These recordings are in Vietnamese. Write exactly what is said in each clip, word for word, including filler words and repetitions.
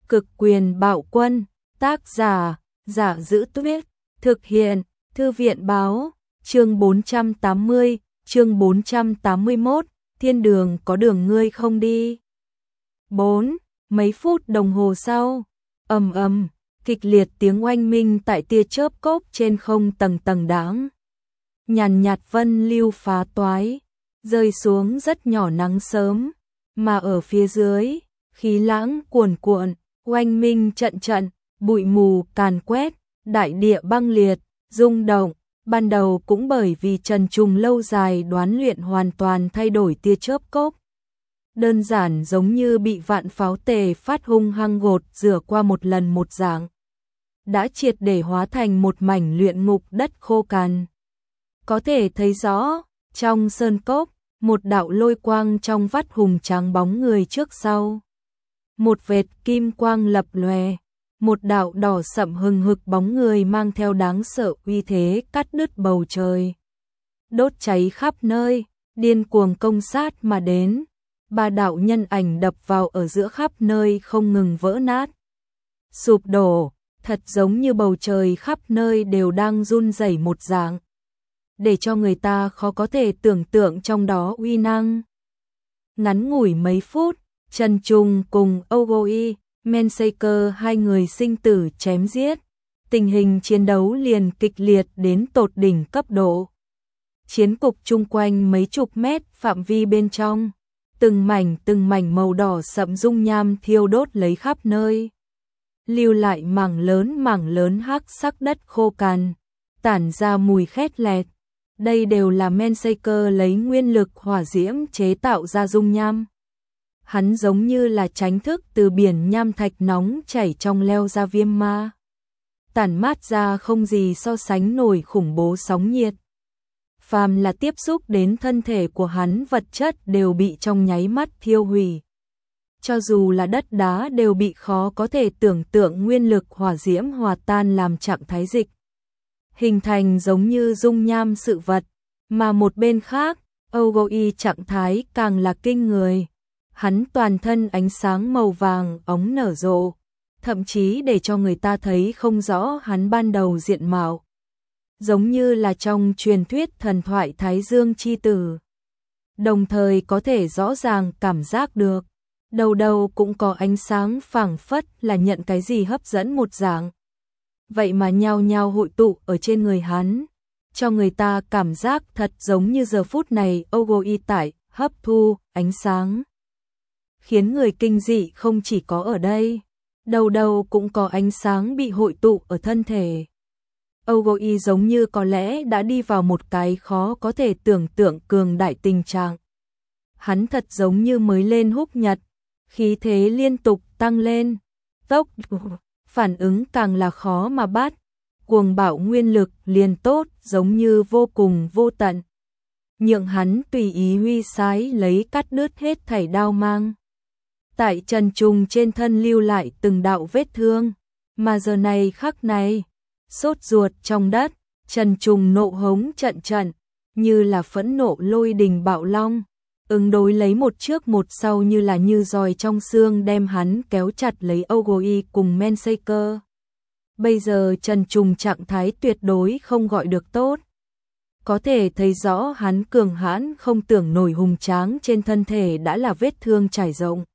Cực quyền bạo quân, tác giả, Giả Giữ Tuyết, thực hiện, Thư viện báo, chương bốn trăm tám mươi, chương bốn trăm tám mươi mốt, thiên đường có đường ngươi không đi. bốn. Mấy phút đồng hồ sau, ầm ầm, kịch liệt tiếng oanh minh tại tia chớp cốc trên không tầng tầng đáng. Nhàn nhạt vân lưu phá toái, rơi xuống rất nhỏ nắng sớm, mà ở phía dưới, khí lãng cuồn cuộn, oanh minh trận trận, bụi mù càn quét, đại địa băng liệt, rung động, ban đầu cũng bởi vì Trần Trùng lâu dài đoán luyện hoàn toàn thay đổi tia chớp cốc. Đơn giản giống như bị vạn pháo tề phát hung hăng gột rửa qua một lần một dạng. Đã triệt để hóa thành một mảnh luyện ngục đất khô cằn. Có thể thấy rõ, trong sơn cốc, một đạo lôi quang trong vắt hùng tráng bóng người trước sau. Một vệt kim quang lập lòe, một đạo đỏ sậm hừng hực bóng người mang theo đáng sợ uy thế cắt đứt bầu trời. Đốt cháy khắp nơi, điên cuồng công sát mà đến. Ba đạo nhân ảnh đập vào ở giữa khắp nơi không ngừng vỡ nát. Sụp đổ, thật giống như bầu trời khắp nơi đều đang run rẩy một dạng. Để cho người ta khó có thể tưởng tượng trong đó uy năng. Ngắn ngủi mấy phút, Trần Trùng cùng Ogoi, Mensaker hai người sinh tử chém giết. Tình hình chiến đấu liền kịch liệt đến tột đỉnh cấp độ. Chiến cục chung quanh mấy chục mét phạm vi bên trong. Từng mảnh từng mảnh màu đỏ sậm dung nham thiêu đốt lấy khắp nơi. Lưu lại mảng lớn mảng lớn hắc sắc đất khô cằn, tản ra mùi khét lẹt. Đây đều là Mensaker lấy nguyên lực hỏa diễm chế tạo ra dung nham. Hắn giống như là tránh thức từ biển nham thạch nóng chảy trong leo ra viêm ma. Tản mát ra không gì so sánh nổi khủng bố sóng nhiệt. Phàm là tiếp xúc đến thân thể của hắn vật chất đều bị trong nháy mắt thiêu hủy. Cho dù là đất đá đều bị khó có thể tưởng tượng nguyên lực hỏa diễm hòa tan làm trạng thái dịch. Hình thành giống như dung nham sự vật, mà một bên khác, Ogoi trạng thái càng là kinh người. Hắn toàn thân ánh sáng màu vàng óng nở rộ, thậm chí để cho người ta thấy không rõ hắn ban đầu diện mạo. Giống như là trong truyền thuyết thần thoại Thái Dương chi tử. Đồng thời có thể rõ ràng cảm giác được, đầu đầu cũng có ánh sáng phảng phất là nhận cái gì hấp dẫn một dạng. Vậy mà nhao nhao hội tụ ở trên người hắn, cho người ta cảm giác thật giống như giờ phút này Ogoi tại hấp thu ánh sáng. Khiến người kinh dị không chỉ có ở đây, đầu đầu cũng có ánh sáng bị hội tụ ở thân thể. Ogoi giống như có lẽ đã đi vào một cái khó có thể tưởng tượng cường đại tình trạng. Hắn thật giống như mới lên húc nhật, khí thế liên tục tăng lên, tốc phản ứng càng là khó mà bắt, cuồng bạo nguyên lực liền tốt giống như vô cùng vô tận. Nhượng hắn tùy ý huy sái lấy cắt đứt hết thảy đao mang. Tại Trần Trùng trên thân lưu lại từng đạo vết thương, mà giờ này khắc này, sốt ruột trong đất, Trần Trùng nộ hống trận trận, như là phẫn nộ lôi đình bạo long, ứng đối lấy một trước một sau như là như giòi trong xương đem hắn kéo chặt lấy Ogoi cùng Mensaker. Bây giờ Trần Trùng trạng thái tuyệt đối không gọi được tốt. Có thể thấy rõ hắn cường hãn không tưởng nổi hùng tráng trên thân thể đã là vết thương trải rộng.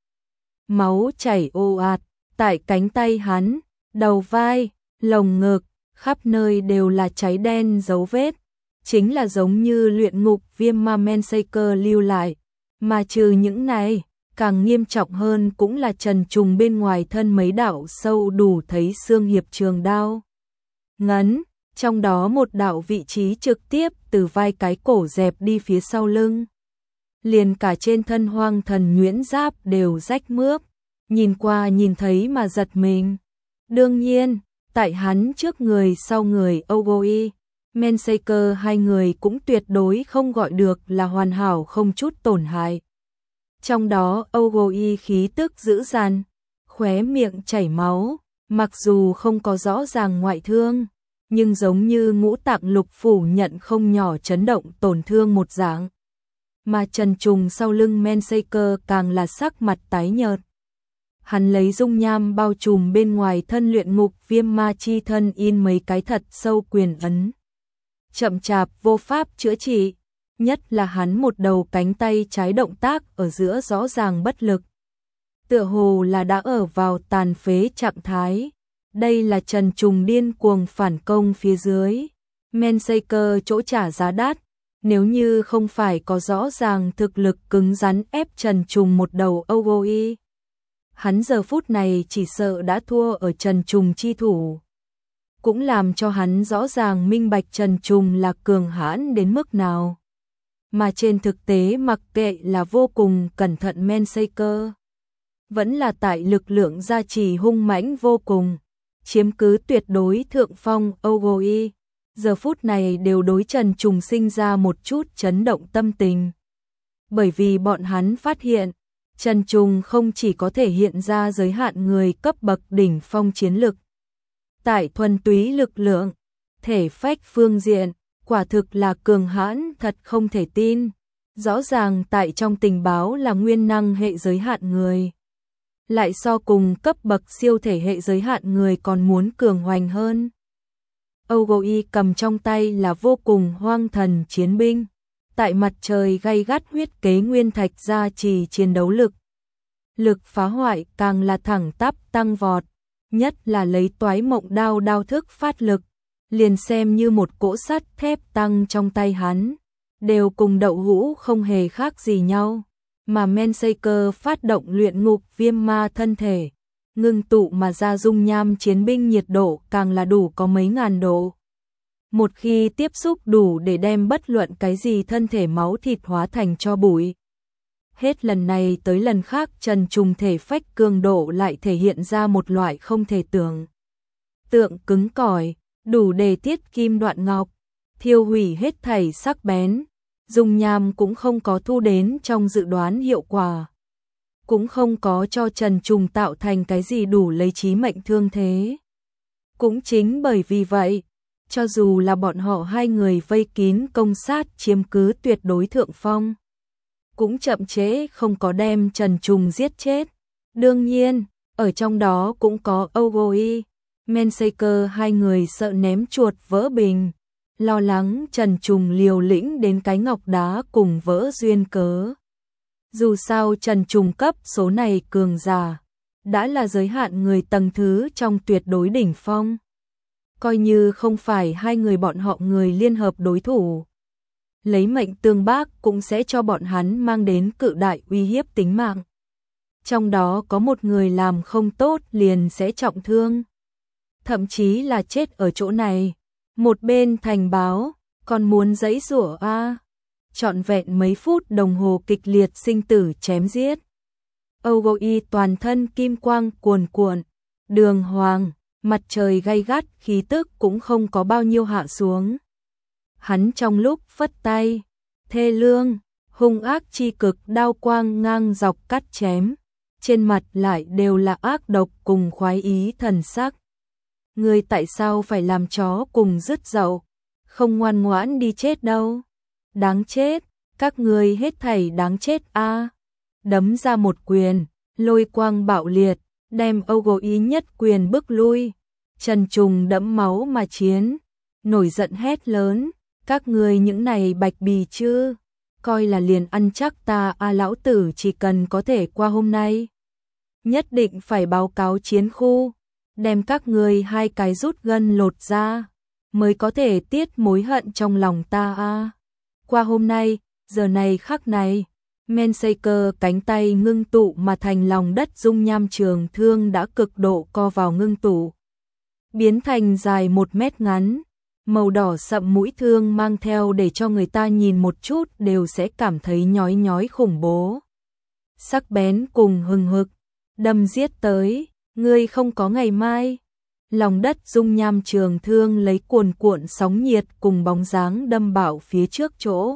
Máu chảy ồ ạt, tại cánh tay hắn, đầu vai, lồng ngực, khắp nơi đều là cháy đen dấu vết. Chính là giống như luyện ngục viêm ma Mensaker lưu lại. Mà trừ những này, càng nghiêm trọng hơn cũng là Trần Trùng bên ngoài thân mấy đạo sâu đủ thấy xương hiệp trường đao. Ngấn, trong đó một đạo vị trí trực tiếp từ vai cái cổ dẹp đi phía sau lưng. Liền cả trên thân hoang thần nhuyễn giáp đều rách mướp, nhìn qua nhìn thấy mà giật mình. Đương nhiên, tại hắn trước người sau người Ogoi, Mensaker hai người cũng tuyệt đối không gọi được là hoàn hảo không chút tổn hại. Trong đó Ogoi khí tức dữ dằn, khóe miệng chảy máu, mặc dù không có rõ ràng ngoại thương, nhưng giống như ngũ tạng lục phủ nhận không nhỏ chấn động tổn thương một dạng. Mà Trần Trùng sau lưng Mensaker càng là sắc mặt tái nhợt. Hắn lấy dung nham bao trùm bên ngoài thân luyện ngục viêm ma chi thân in mấy cái thật sâu quyền ấn. Chậm chạp vô pháp chữa trị, nhất là hắn một đầu cánh tay trái động tác ở giữa rõ ràng bất lực. Tựa hồ là đã ở vào tàn phế trạng thái. Đây là Trần Trùng điên cuồng phản công phía dưới. Mansaker chỗ trả giá đắt. Nếu như không phải có rõ ràng thực lực cứng rắn ép Trần Trùng một đầu o giê i, hắn giờ phút này chỉ sợ đã thua ở Trần Trùng chi thủ. Cũng làm cho hắn rõ ràng minh bạch Trần Trùng là cường hãn đến mức nào. Mà trên thực tế mặc kệ là vô cùng cẩn thận Mansaker, vẫn là tại lực lượng gia trì hung mãnh vô cùng, chiếm cứ tuyệt đối thượng phong o giê i, giờ phút này đều đối Trần Trùng sinh ra một chút chấn động tâm tình. Bởi vì bọn hắn phát hiện, Trần Trùng không chỉ có thể hiện ra giới hạn người cấp bậc đỉnh phong chiến lực. Tại thuần túy lực lượng, thể phách phương diện, quả thực là cường hãn thật không thể tin. Rõ ràng tại trong tình báo là nguyên năng hệ giới hạn người. Lại so cùng cấp bậc siêu thể hệ giới hạn người còn muốn cường hoành hơn. o giê i cầm trong tay là vô cùng hoang thần chiến binh. Tại mặt trời gay gắt huyết kế nguyên thạch gia trì chiến đấu lực. Lực phá hoại càng là thẳng tắp tăng vọt, nhất là lấy toái mộng đao đao thức phát lực, liền xem như một cỗ sắt thép tăng trong tay hắn, đều cùng đậu hũ không hề khác gì nhau. Mà Mansaker phát động luyện ngục viêm ma thân thể, ngưng tụ mà ra dung nham chiến binh nhiệt độ càng là đủ có mấy ngàn độ. Một khi tiếp xúc đủ để đem bất luận cái gì thân thể máu thịt hóa thành cho bụi. Hết lần này tới lần khác Trần Trùng thể phách cường độ lại thể hiện ra một loại không thể tưởng tượng cứng cỏi, đủ để tiết kim đoạn ngọc, thiêu hủy hết thảy sắc bén. Dung nham cũng không có thu đến trong dự đoán hiệu quả, cũng không có cho Trần Trùng tạo thành cái gì đủ lấy chí mệnh thương thế. Cũng chính bởi vì vậy, cho dù là bọn họ hai người vây kín công sát chiếm cứ tuyệt đối thượng phong, cũng chậm chế không có đem Trần Trùng giết chết. Đương nhiên, ở trong đó cũng có o giê i, Mansaker hai người sợ ném chuột vỡ bình, lo lắng Trần Trùng liều lĩnh đến cái ngọc đá cùng vỡ duyên cớ. Dù sao Trần Trùng cấp số này cường giả, đã là giới hạn người tầng thứ trong tuyệt đối đỉnh phong. Coi như không phải hai người bọn họ người liên hợp đối thủ, lấy mệnh tương bác cũng sẽ cho bọn hắn mang đến cự đại uy hiếp tính mạng. Trong đó có một người làm không tốt liền sẽ trọng thương, thậm chí là chết ở chỗ này. Một bên thành báo, còn muốn giãy giụa a, à. Trọn vẹn mấy phút đồng hồ kịch liệt sinh tử chém giết. o giê i toàn thân kim quang cuồn cuộn, đường hoàng, mặt trời gay gắt khí tức cũng không có bao nhiêu hạ xuống. Hắn trong lúc phất tay, thê lương, hung ác chi cực đao quang ngang dọc cắt chém, trên mặt lại đều là ác độc cùng khoái ý thần sắc. Ngươi tại sao phải làm chó cùng dứt dậu, không ngoan ngoãn đi chết đâu. Đáng chết, các ngươi hết thảy đáng chết a. À. Đấm ra một quyền, lôi quang bạo liệt, đem o giê i nhất quyền bức lui. Trần Trùng đẫm máu mà chiến, nổi giận hét lớn, các ngươi những này bạch bì chứ, coi là liền ăn chắc ta a à, lão tử chỉ cần có thể qua hôm nay, nhất định phải báo cáo chiến khu, đem các ngươi hai cái rút gân lột ra, mới có thể tiết mối hận trong lòng ta a. À. Qua hôm nay, giờ này khắc này, Mansaker cánh tay ngưng tụ mà thành lòng đất dung nham trường thương đã cực độ co vào ngưng tụ, biến thành dài một mét ngắn, màu đỏ sậm mũi thương mang theo để cho người ta nhìn một chút đều sẽ cảm thấy nhói nhói khủng bố. Sắc bén cùng hừng hực, đâm giết tới, ngươi không có ngày mai. Lòng đất dung nham trường thương lấy cuồn cuộn sóng nhiệt cùng bóng dáng đâm bạo phía trước chỗ.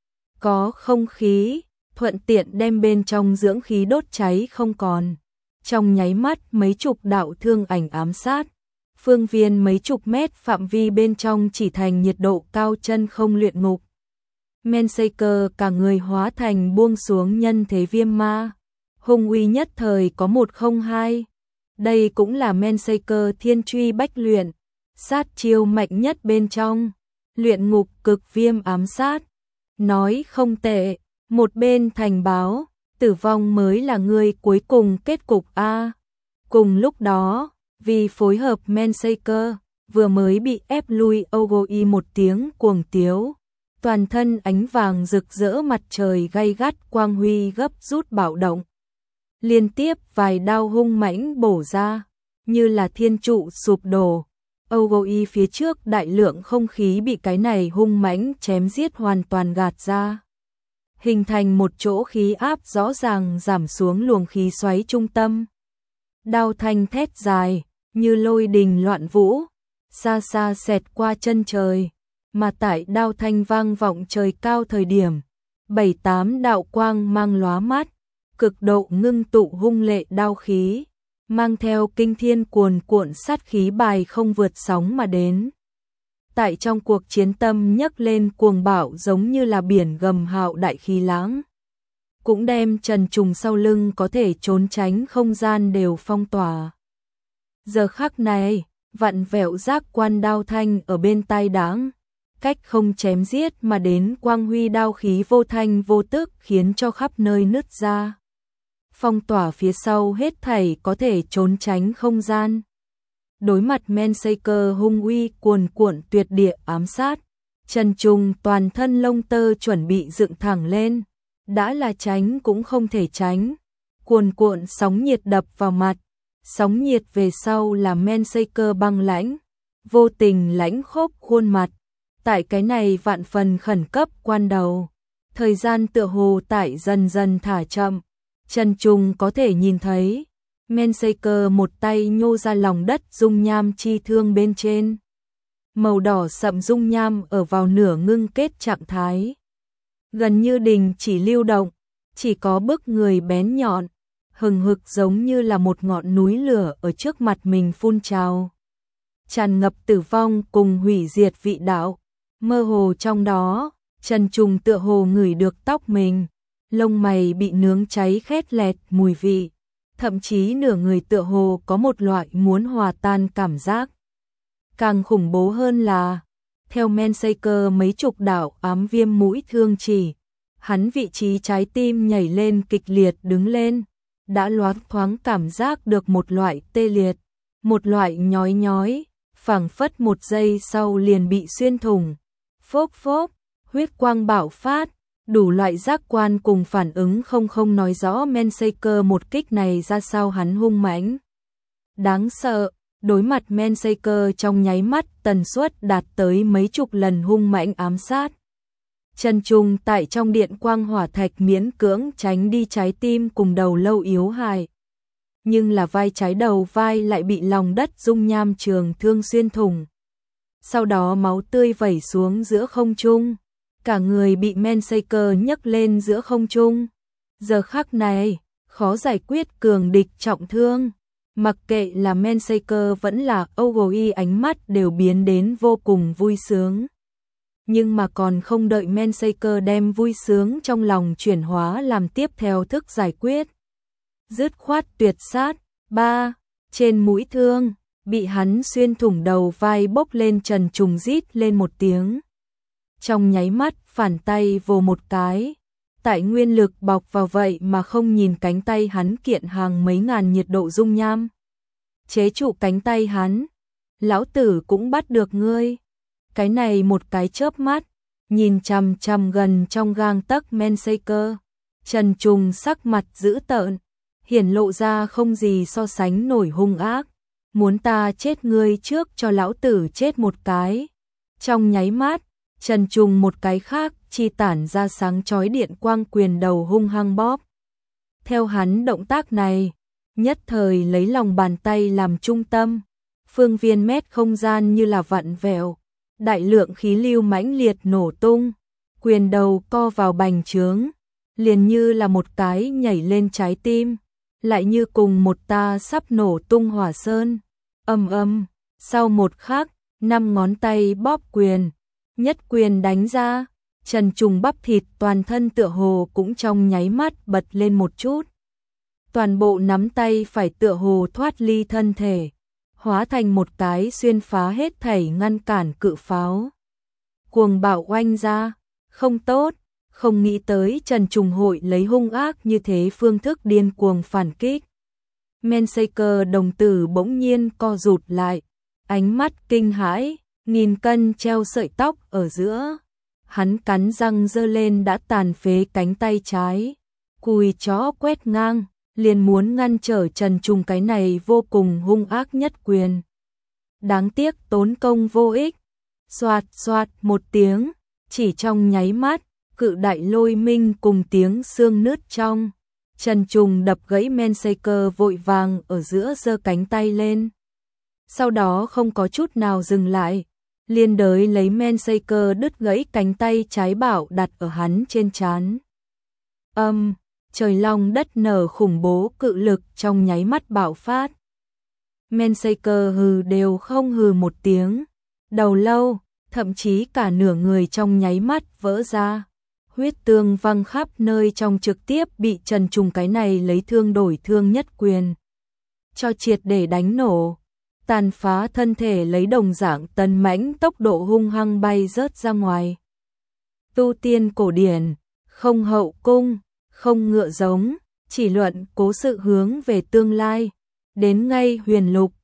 Có không khí, thuận tiện đem bên trong dưỡng khí đốt cháy không còn. Trong nháy mắt mấy chục đạo thương ảnh ám sát. Phương viên mấy chục mét phạm vi bên trong chỉ thành nhiệt độ cao chân không luyện ngục. Mansaker cả người hóa thành buông xuống nhân thế viêm ma. hung uy nhất thời có một không hai. Đây cũng là Mensaker thiên truy bách luyện, sát chiêu mạnh nhất bên trong, luyện ngục cực viêm ám sát. Nói không tệ, một bên thành báo, tử vong mới là người cuối cùng kết cục a. Cùng lúc đó, vì phối hợp Mensaker, vừa mới bị ép lui Ogoi một tiếng cuồng tiếu. Toàn thân ánh vàng rực rỡ mặt trời gay gắt quang huy gấp rút bạo động. Liên tiếp vài đao hung mãnh bổ ra, như là thiên trụ sụp đổ. Ogoi phía trước đại lượng không khí bị cái này hung mãnh chém giết hoàn toàn gạt ra. Hình thành một chỗ khí áp rõ ràng giảm xuống luồng khí xoáy trung tâm. Đao thanh thét dài, như lôi đình loạn vũ, xa xa xẹt qua chân trời. Mà tại đao thanh vang vọng trời cao thời điểm, bảy tám đạo quang mang lóa mắt, cực độ ngưng tụ hung lệ đao khí, mang theo kinh thiên cuồn cuộn sát khí bài không vượt sóng mà đến. Tại trong cuộc chiến tâm nhấc lên cuồng bạo giống như là biển gầm hạo đại khí lãng. Cũng đem Trần Trùng sau lưng có thể trốn tránh không gian đều phong tỏa. Giờ khắc này, vặn vẹo giác quan đao thanh ở bên tai đáng. Cách không chém giết mà đến quang huy đao khí vô thanh vô tức khiến cho khắp nơi nứt ra. Phong tỏa phía sau hết thảy có thể trốn tránh không gian. Đối mặt Mensaker hung uy cuồn cuộn tuyệt địa ám sát, Trần Trùng toàn thân lông tơ chuẩn bị dựng thẳng lên, đã là tránh cũng không thể tránh. Cuồn cuộn sóng nhiệt đập vào mặt, sóng nhiệt về sau là Mensaker băng lãnh, vô tình lãnh khốc khuôn mặt. Tại cái này vạn phần khẩn cấp quan đầu, thời gian tựa hồ tại dần dần thả chậm, Trần Trùng có thể nhìn thấy, Mensaker một tay nhô ra lòng đất dung nham chi thương bên trên. Màu đỏ sậm dung nham ở vào nửa ngưng kết trạng thái. Gần như đình chỉ lưu động, chỉ có bức người bén nhọn, hừng hực giống như là một ngọn núi lửa ở trước mặt mình phun trào. Tràn ngập tử vong cùng hủy diệt vị đạo. Mơ hồ trong đó, Trần Trùng tựa hồ ngửi được tóc mình, lông mày bị nướng cháy khét lẹt mùi vị, thậm chí nửa người tựa hồ có một loại muốn hòa tan cảm giác. Càng khủng bố hơn là, theo Mensaker mấy chục đạo ám viêm mũi thương chỉ, hắn vị trí trái tim nhảy lên kịch liệt đứng lên, đã loáng thoáng cảm giác được một loại tê liệt, một loại nhói nhói, phảng phất một giây sau liền bị xuyên thủng. Phốc phốc, huyết quang bạo phát, đủ loại giác quan cùng phản ứng không không nói rõ Mensaker một kích này ra sao hắn hung mãnh. Đáng sợ, đối mặt Mensaker trong nháy mắt tần suất đạt tới mấy chục lần hung mãnh ám sát. Trần Trùng tại trong điện quang hỏa thạch miễn cưỡng tránh đi trái tim cùng đầu lâu yếu hại. Nhưng là vai trái đầu vai lại bị lòng đất dung nham trường thương xuyên thủng. Sau đó máu tươi vẩy xuống giữa không trung, cả người bị Mensaker nhấc lên giữa không trung. Giờ khắc này, khó giải quyết cường địch trọng thương. Mặc kệ là Mensaker vẫn là Ogoi ánh mắt đều biến đến vô cùng vui sướng. Nhưng mà còn không đợi Mensaker đem vui sướng trong lòng chuyển hóa làm tiếp theo thức giải quyết. Dứt khoát tuyệt sát, ba, trên mũi thương. Bị hắn xuyên thủng đầu vai bốc lên Trần Trùng rít lên một tiếng. Trong nháy mắt phản tay vồ một cái. Tại nguyên lực bọc vào vậy mà không nhìn cánh tay hắn kiện hàng mấy ngàn nhiệt độ dung nham. Chế trụ cánh tay hắn. Lão tử cũng bắt được ngươi. Cái này một cái chớp mắt. Nhìn chằm chằm gần trong gang tấc Mensaker. Trần Trùng sắc mặt dữ tợn. Hiển lộ ra không gì so sánh nổi hung ác. Muốn ta chết ngươi trước cho lão tử chết một cái. Trong nháy mắt, Trần Trùng một cái khác chi tản ra sáng chói điện quang quyền đầu hung hăng bóp. Theo hắn động tác này, nhất thời lấy lòng bàn tay làm trung tâm, phương viên mét không gian như là vặn vẹo, đại lượng khí lưu mãnh liệt nổ tung, quyền đầu co vào bành trướng, liền như là một cái nhảy lên trái tim. Lại như cùng một ta sắp nổ tung hỏa sơn. Âm âm, sau một khắc, năm ngón tay bóp quyền, nhất quyền đánh ra, Trần Trùng bắp thịt toàn thân tựa hồ cũng trong nháy mắt bật lên một chút. toàn bộ nắm tay phải tựa hồ thoát ly thân thể, hóa thành một cái xuyên phá hết thảy ngăn cản cự pháo. Cuồng bạo oanh ra, không tốt, không nghĩ tới Trần Trùng hội lấy hung ác như thế phương thức điên cuồng phản kích. Mensaker đồng tử bỗng nhiên co rụt lại, ánh mắt kinh hãi, nghìn cân treo sợi tóc ở giữa. Hắn cắn răng giơ lên đã tàn phế cánh tay trái, cùi chó quét ngang, liền muốn ngăn trở Trần Trùng cái này vô cùng hung ác nhất quyền. Đáng tiếc tốn công vô ích, xoạt xoạt một tiếng, chỉ trong nháy mắt, cự đại lôi minh cùng tiếng xương nứt trong. Trần Trùng đập gãy Mensaker vội vàng ở giữa giơ cánh tay lên. Sau đó không có chút nào dừng lại, liên đới lấy Mensaker đứt gãy cánh tay trái bảo đặt ở hắn trên trán. Âm, um, trời long đất nở khủng bố cự lực trong nháy mắt bạo phát. Mensaker hừ đều không hừ một tiếng, đầu lâu, thậm chí cả nửa người trong nháy mắt vỡ ra. Huyết tương văng khắp nơi trong trực tiếp bị Trần Trùng cái này lấy thương đổi thương nhất quyền cho triệt để đánh nổ, tàn phá thân thể lấy đồng dạng tấn mãnh tốc độ hung hăng bay rớt ra ngoài. Tu tiên cổ điển, không hậu cung, không ngựa giống, chỉ luận cố sự hướng về tương lai, đến ngay huyền lục,